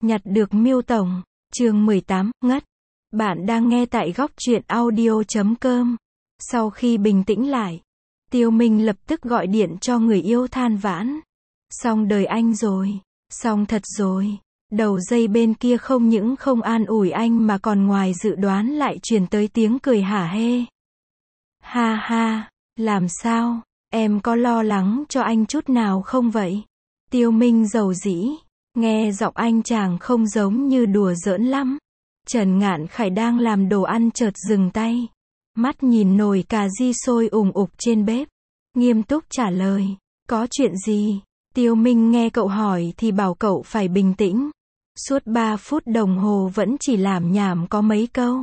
Nhặt được Miêu Tổng, chương 18, ngất. Bạn đang nghe tại góc truyện audio.com. Sau khi bình tĩnh lại, Tiêu Minh lập tức gọi điện cho người yêu than vãn. Xong đời anh rồi, xong thật rồi. Đầu dây bên kia không những không an ủi anh mà còn ngoài dự đoán lại truyền tới tiếng cười hả hê. Ha ha, làm sao, em có lo lắng cho anh chút nào không vậy? Tiêu Minh dầu dĩ, nghe giọng anh chàng không giống như đùa giỡn lắm. Trần Ngạn Khải đang làm đồ ăn chợt dừng tay. Mắt nhìn nồi cà ri sôi ùng ục trên bếp. Nghiêm túc trả lời, có chuyện gì? Tiêu Minh nghe cậu hỏi thì bảo cậu phải bình tĩnh. Suốt 3 phút đồng hồ vẫn chỉ làm nhảm có mấy câu.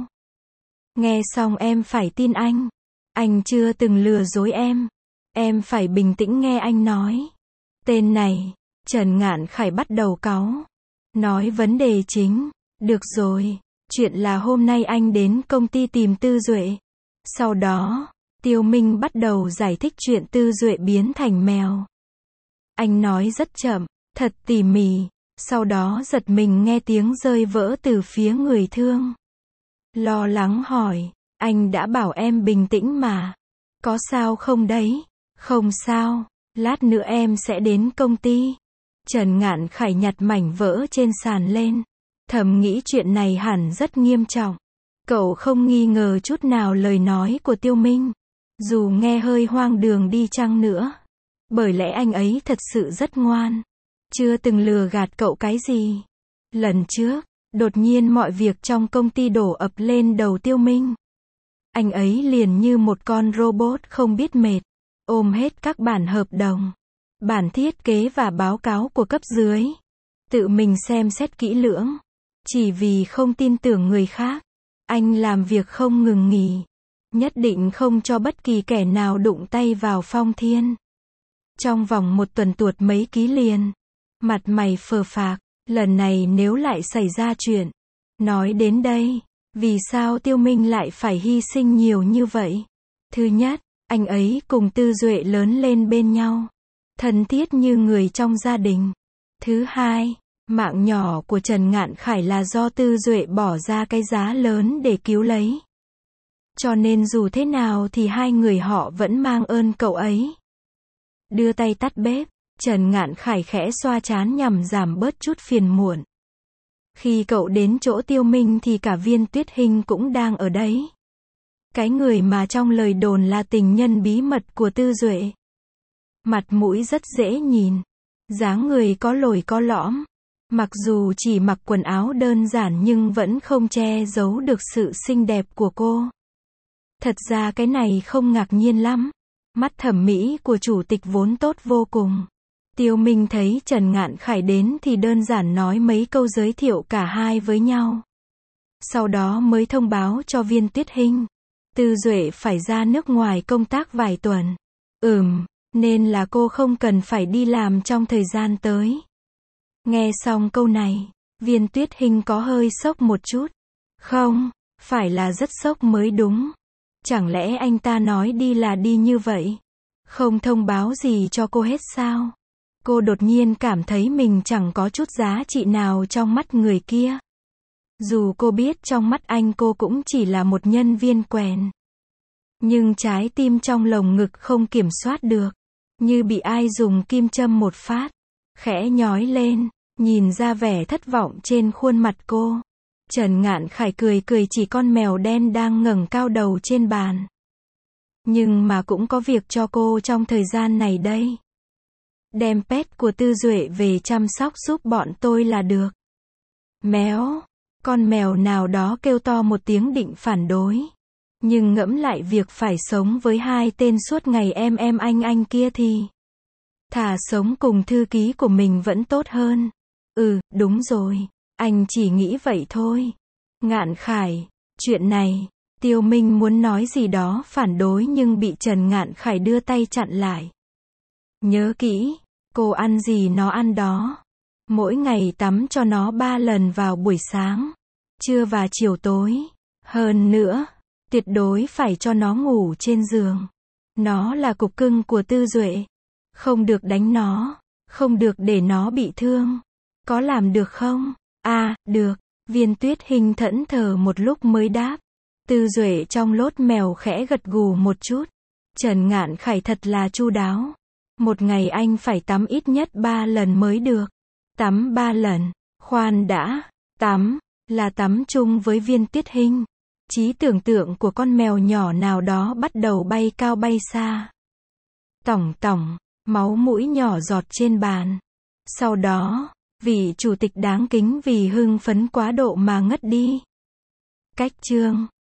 Nghe xong em phải tin anh. Anh chưa từng lừa dối em. Em phải bình tĩnh nghe anh nói. Tên này, Trần Ngạn Khải bắt đầu cáu. Nói vấn đề chính. Được rồi, chuyện là hôm nay anh đến công ty tìm Tư Duệ. Sau đó, Tiêu Minh bắt đầu giải thích chuyện Tư Duệ biến thành mèo. Anh nói rất chậm, thật tỉ mỉ, sau đó giật mình nghe tiếng rơi vỡ từ phía người thương. Lo lắng hỏi, anh đã bảo em bình tĩnh mà. Có sao không đấy? Không sao, lát nữa em sẽ đến công ty. Trần Ngạn Khải nhặt mảnh vỡ trên sàn lên. Thầm nghĩ chuyện này hẳn rất nghiêm trọng. Cậu không nghi ngờ chút nào lời nói của Tiêu Minh. Dù nghe hơi hoang đường đi chăng nữa. Bởi lẽ anh ấy thật sự rất ngoan. Chưa từng lừa gạt cậu cái gì. Lần trước, đột nhiên mọi việc trong công ty đổ ập lên đầu Tiêu Minh. Anh ấy liền như một con robot không biết mệt. Ôm hết các bản hợp đồng, bản thiết kế và báo cáo của cấp dưới. Tự mình xem xét kỹ lưỡng. Chỉ vì không tin tưởng người khác. Anh làm việc không ngừng nghỉ. Nhất định không cho bất kỳ kẻ nào đụng tay vào Phong Thiên. Trong vòng 1 tuần tuột mấy ký liền. Mặt mày phờ phạc. Lần này nếu lại xảy ra chuyện. Nói đến đây, vì sao Tiêu Minh lại phải hy sinh nhiều như vậy? Thứ nhất, anh ấy cùng Tư Duệ lớn lên bên nhau. Thân thiết như người trong gia đình. Thứ hai, mạng nhỏ của Trần Ngạn Khải là do Tư Duệ bỏ ra cái giá lớn để cứu lấy. Cho nên dù thế nào thì hai người họ vẫn mang ơn cậu ấy. Đưa tay tắt bếp, Trần Ngạn Khải khẽ xoa trán nhằm giảm bớt chút phiền muộn. Khi cậu đến chỗ Tiêu Minh thì cả Viên Tuyết Hinh cũng đang ở đấy. Cái người mà trong lời đồn là tình nhân bí mật của Tư Duệ. Mặt mũi rất dễ nhìn. Dáng người có lồi có lõm. Mặc dù chỉ mặc quần áo đơn giản nhưng vẫn không che giấu được sự xinh đẹp của cô. Thật ra cái này không ngạc nhiên lắm. Mắt thẩm mỹ của chủ tịch vốn tốt vô cùng. Tiêu Minh thấy Trần Ngạn Khải đến thì đơn giản nói mấy câu giới thiệu cả hai với nhau. Sau đó mới thông báo cho Viên Tuyết Hinh. Tư Duệ phải ra nước ngoài công tác vài tuần. Nên là cô không cần phải đi làm trong thời gian tới. Nghe xong câu này, Viên Tuyết Hinh có hơi sốc một chút. Không, phải là rất sốc mới đúng. Chẳng lẽ anh ta nói đi là đi như vậy? Không thông báo gì cho cô hết sao? Cô đột nhiên cảm thấy mình chẳng có chút giá trị nào trong mắt người kia. Dù cô biết trong mắt anh cô cũng chỉ là một nhân viên quèn. Nhưng trái tim trong lồng ngực không kiểm soát được. Như bị ai dùng kim châm một phát. Khẽ nhói lên, nhìn ra vẻ thất vọng trên khuôn mặt cô. Trần Ngạn Khải cười chỉ con mèo đen đang ngẩng cao đầu trên bàn. Nhưng mà cũng có việc cho cô trong thời gian này đây. Đem pet của Tư Duệ về chăm sóc giúp bọn tôi là được. Méo, con mèo nào đó kêu to một tiếng định phản đối. Nhưng ngẫm lại việc phải sống với hai tên suốt ngày em anh kia thì thà sống cùng thư ký của mình vẫn tốt hơn. Đúng rồi, anh chỉ nghĩ vậy thôi. Ngạn Khải, chuyện này, Tiêu Minh muốn nói gì đó phản đối nhưng bị Trần Ngạn Khải đưa tay chặn lại. Nhớ kỹ, cô ăn gì nó ăn đó. Mỗi ngày tắm cho nó 3 lần vào buổi sáng, trưa và chiều tối. Hơn nữa, tuyệt đối phải cho nó ngủ trên giường. Nó là cục cưng của Tư Duệ. Không được đánh nó, không được để nó bị thương. Có làm được không? Được. Viên Tuyết Hinh thẫn thờ một lúc mới đáp. Tư Duệ trong lốt mèo khẽ gật gù một chút. Trần Ngạn Khải thật là chu đáo. Một ngày anh phải tắm ít nhất 3 lần mới được. Tắm 3 lần. Khoan đã. Tắm, là tắm chung với Viên Tuyết Hinh. Trí tưởng tượng của con mèo nhỏ nào đó bắt đầu bay cao bay xa. Tỏng tỏng, máu mũi nhỏ giọt trên bàn. Sau đó, vị chủ tịch đáng kính vì hưng phấn quá độ mà ngất đi. Cách chương